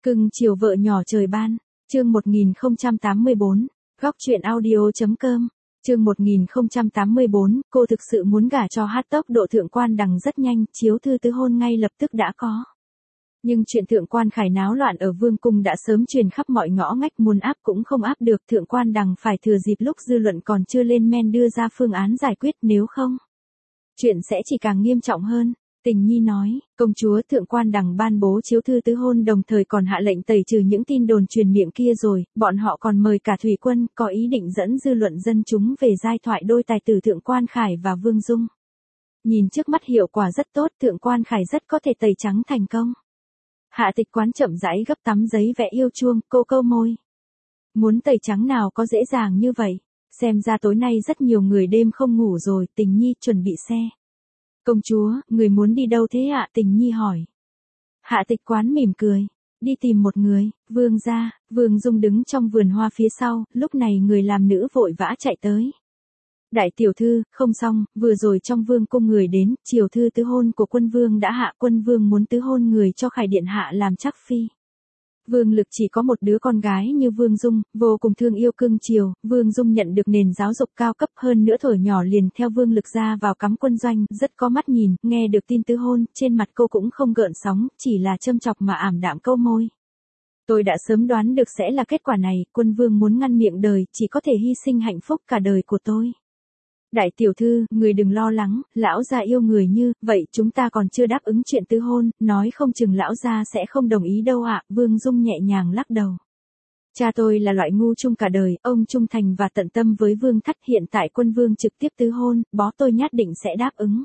Cưng chiều vợ nhỏ trời ban, chương 1084, góc truyện audio.com, chương 1084, cô thực sự muốn gả cho hát tốc độ thượng quan đằng rất nhanh, chiếu thư tứ hôn ngay lập tức đã có. Nhưng chuyện thượng quan Khải náo loạn ở vương cung đã sớm truyền khắp mọi ngõ ngách, muốn áp cũng không áp được, thượng quan đằng phải thừa dịp lúc dư luận còn chưa lên men đưa ra phương án giải quyết, nếu không, chuyện sẽ chỉ càng nghiêm trọng hơn. Tình Nhi nói, công chúa thượng quan đằng ban bố chiếu thư tứ hôn đồng thời còn hạ lệnh tẩy trừ những tin đồn truyền miệng kia rồi, bọn họ còn mời cả thủy quân, có ý định dẫn dư luận dân chúng về giai thoại đôi tài tử thượng quan Khải và Vương Dung. Nhìn trước mắt hiệu quả rất tốt, thượng quan Khải rất có thể tẩy trắng thành công. Hạ Tịch Quán chậm rãi gấp tấm giấy vẽ yêu chuông, cô câu môi. Muốn tẩy trắng nào có dễ dàng như vậy, xem ra tối nay rất nhiều người đêm không ngủ rồi. Tình Nhi chuẩn bị xe. Công chúa, người muốn đi đâu thế ạ? Tình Nhi hỏi. Hạ Tịch Quán mỉm cười. Đi tìm một người, Vương gia. Vương Dung đứng trong vườn hoa phía sau, lúc này người làm nữ vội vã chạy tới. Đại tiểu thư, không xong, vừa rồi trong vương cung người đến, chiều thư tứ hôn của quân vương đã hạ, quân vương muốn tứ hôn người cho Khải điện hạ làm chắc phi. Vương Lực chỉ có một đứa con gái như Vương Dung, vô cùng thương yêu cưng chiều, Vương Dung nhận được nền giáo dục cao cấp hơn nữa, thổi nhỏ liền theo Vương Lực ra vào cắm quân doanh, rất có mắt nhìn, nghe được tin tứ hôn, trên mặt cô cũng không gợn sóng, chỉ là châm chọc mà ảm đạm câu môi. Tôi đã sớm đoán được sẽ là kết quả này, quân vương muốn ngăn miệng đời, chỉ có thể hy sinh hạnh phúc cả đời của tôi. Đại tiểu thư, người đừng lo lắng, lão gia yêu người như, vậy chúng ta còn chưa đáp ứng chuyện tứ hôn, nói không chừng lão gia sẽ không đồng ý đâu ạ. Vương Dung nhẹ nhàng lắc đầu. Cha tôi là loại ngu chung cả đời, ông trung thành và tận tâm với Vương Thất, hiện tại quân vương trực tiếp tứ hôn, bó tôi nhất định sẽ đáp ứng.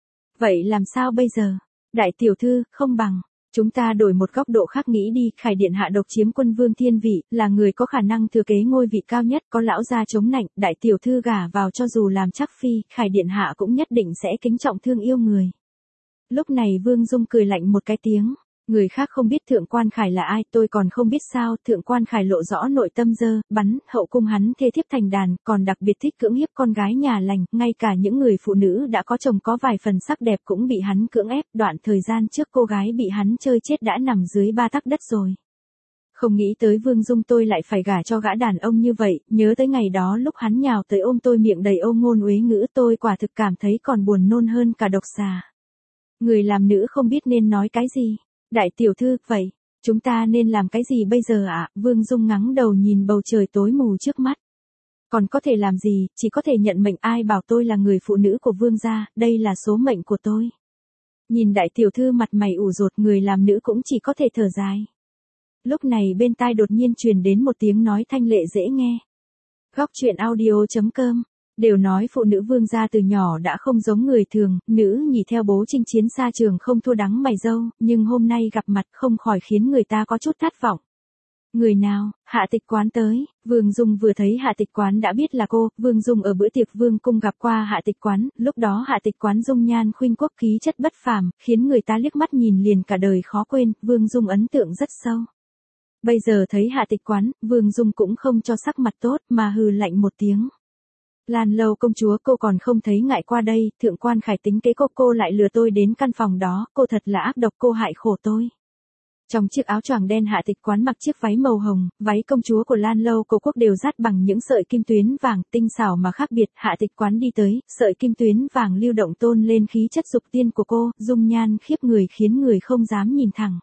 Vậy làm sao bây giờ? Đại tiểu thư, không bằng. Chúng ta đổi một góc độ khác nghĩ đi, Khải điện hạ độc chiếm quân vương thiên vị, là người có khả năng thừa kế ngôi vị cao nhất, có lão gia chống nạnh, đại tiểu thư gả vào cho dù làm chắc phi, Khải điện hạ cũng nhất định sẽ kính trọng thương yêu người. Lúc này Vương Dung cười lạnh một cái tiếng, người khác không biết thượng quan Khải là ai, tôi còn không biết sao. Thượng quan Khải lộ rõ nội tâm dơ, bắn, hậu cung hắn thê thiếp thành đàn, còn đặc biệt thích cưỡng hiếp con gái nhà lành, ngay cả những người phụ nữ đã có chồng có vài phần sắc đẹp cũng bị hắn cưỡng ép, đoạn thời gian trước cô gái bị hắn chơi chết đã nằm dưới 3 tấc đất rồi. Không nghĩ tới Vương Dung tôi lại phải gả cho gã đàn ông như vậy, nhớ tới ngày đó lúc hắn nhào tới ôm tôi miệng đầy âu ngôn uế ngữ, tôi quả thực cảm thấy còn buồn nôn hơn cả độc xà. Người làm nữ không biết nên nói cái gì. Đại tiểu thư, vậy, chúng ta nên làm cái gì bây giờ ạ? Vương Dung ngắng đầu nhìn bầu trời tối mù trước mắt. Còn có thể làm gì, chỉ có thể nhận mệnh, ai bảo tôi là người phụ nữ của vương gia, đây là số mệnh của tôi. Nhìn đại tiểu thư mặt mày ủ rột, người làm nữ cũng chỉ có thể thở dài. Lúc này bên tai đột nhiên truyền đến một tiếng nói thanh lệ dễ nghe. Góc truyện audio.com. Đều nói phụ nữ vương gia từ nhỏ đã không giống người thường, nữ nhì theo bố chinh chiến xa trường không thua đắng mày dâu, nhưng hôm nay gặp mặt không khỏi khiến người ta có chút thất vọng. Người nào? Hạ Tịch Quán tới. Vương Dung vừa thấy Hạ Tịch Quán đã biết là cô. Vương Dung ở bữa tiệc vương cung gặp qua Hạ Tịch Quán, lúc đó Hạ Tịch Quán dung nhan khuynh quốc, khí chất bất phàm, khiến người ta liếc mắt nhìn liền cả đời khó quên. Vương Dung ấn tượng rất sâu. Bây giờ thấy Hạ Tịch Quán, Vương Dung cũng không cho sắc mặt tốt mà hừ lạnh một tiếng. Lan Lâu công chúa, cô còn không thấy ngại qua đây, thượng quan Khải tính kế cô lại lừa tôi đến căn phòng đó, cô thật là ác độc, cô hại khổ tôi. Trong chiếc áo choàng đen Hạ Tịch Quán mặc chiếc váy màu hồng, váy công chúa của Lan Lâu cổ quốc đều dát bằng những sợi kim tuyến vàng, tinh xảo mà khác biệt. Hạ Tịch Quán đi tới, sợi kim tuyến vàng lưu động tôn lên khí chất dục tiên của cô, dung nhan khiếp người khiến người không dám nhìn thẳng.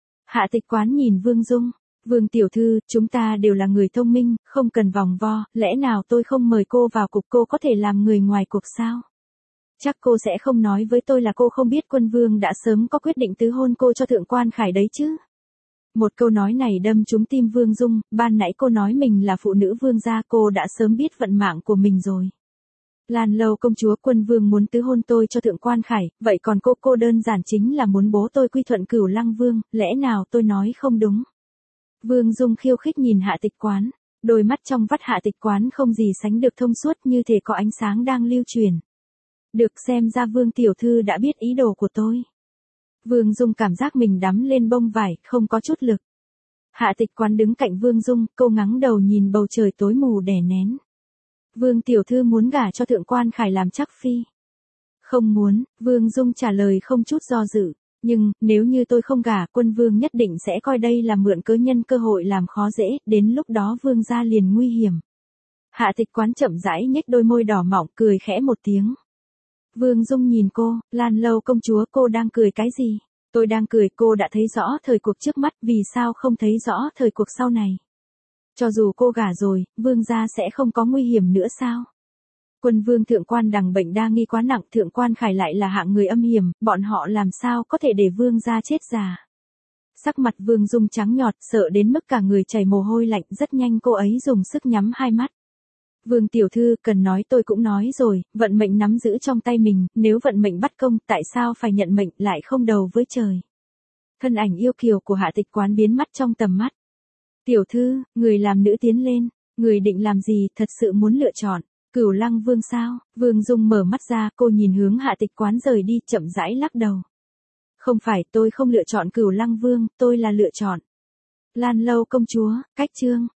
Hạ Tịch Quán nhìn Vương Dung. Vương tiểu thư, chúng ta đều là người thông minh, không cần vòng vo, lẽ nào tôi không mời cô vào cục, cô có thể làm người ngoài cuộc sao? Chắc cô sẽ không nói với tôi là cô không biết quân vương đã sớm có quyết định tứ hôn cô cho thượng quan Khải đấy chứ? Một câu nói này đâm trúng tim Vương Dung, ban nãy cô nói mình là phụ nữ vương gia, cô đã sớm biết vận mạng của mình rồi. Lan Lâu công chúa, quân vương muốn tứ hôn tôi cho thượng quan Khải, vậy còn cô đơn giản chính là muốn bố tôi quy thuận Cửu Lăng Vương, lẽ nào tôi nói không đúng? Vương Dung khiêu khích nhìn Hạ Tịch Quán, đôi mắt trong vắt Hạ Tịch Quán không gì sánh được thông suốt, như thể có ánh sáng đang lưu truyền. Được, xem ra Vương tiểu thư đã biết ý đồ của tôi. Vương Dung cảm giác mình đắm lên bông vải, không có chút lực. Hạ Tịch Quán đứng cạnh Vương Dung, cô ngắng đầu nhìn bầu trời tối mù đè nén. Vương tiểu thư muốn gả cho thượng quan Khải làm chắc phi. Không muốn, Vương Dung trả lời không chút do dự. Nhưng, nếu như tôi không gả, quân vương nhất định sẽ coi đây là mượn cớ nhân cơ hội làm khó dễ, đến lúc đó vương gia liền nguy hiểm. Hạ Tịch Quán chậm rãi nhếch đôi môi đỏ mọng, cười khẽ một tiếng. Vương Dung nhìn cô, Lan Lâu công chúa, cô đang cười cái gì? Tôi đang cười, cô đã thấy rõ thời cuộc trước mắt, vì sao không thấy rõ thời cuộc sau này? Cho dù cô gả rồi, vương gia sẽ không có nguy hiểm nữa sao? Quân vương thượng quan Đằng bệnh đa nghi quá nặng, thượng quan Khải lại là hạng người âm hiểm, bọn họ làm sao có thể để vương gia chết già? Sắc mặt Vương Dung trắng nhọt, sợ đến mức cả người chảy mồ hôi lạnh, rất nhanh cô ấy dùng sức nhắm hai mắt. Vương tiểu thư, cần nói tôi cũng nói rồi, vận mệnh nắm giữ trong tay mình, nếu vận mệnh bắt công, tại sao phải nhận mệnh, lại không đầu với trời? Thân ảnh yêu kiều của Hạ Tịch Quán biến mất trong tầm mắt. Tiểu thư, người làm nữ tiến lên, người định làm gì, thật sự muốn lựa chọn Cửu Lăng Vương sao? Vương Dung mở mắt ra, cô nhìn hướng Hạ Tịch Quán rời đi, chậm rãi lắc đầu. Không phải, tôi không lựa chọn Cửu Lăng Vương, tôi là lựa chọn Lan Lâu công chúa. Cách chương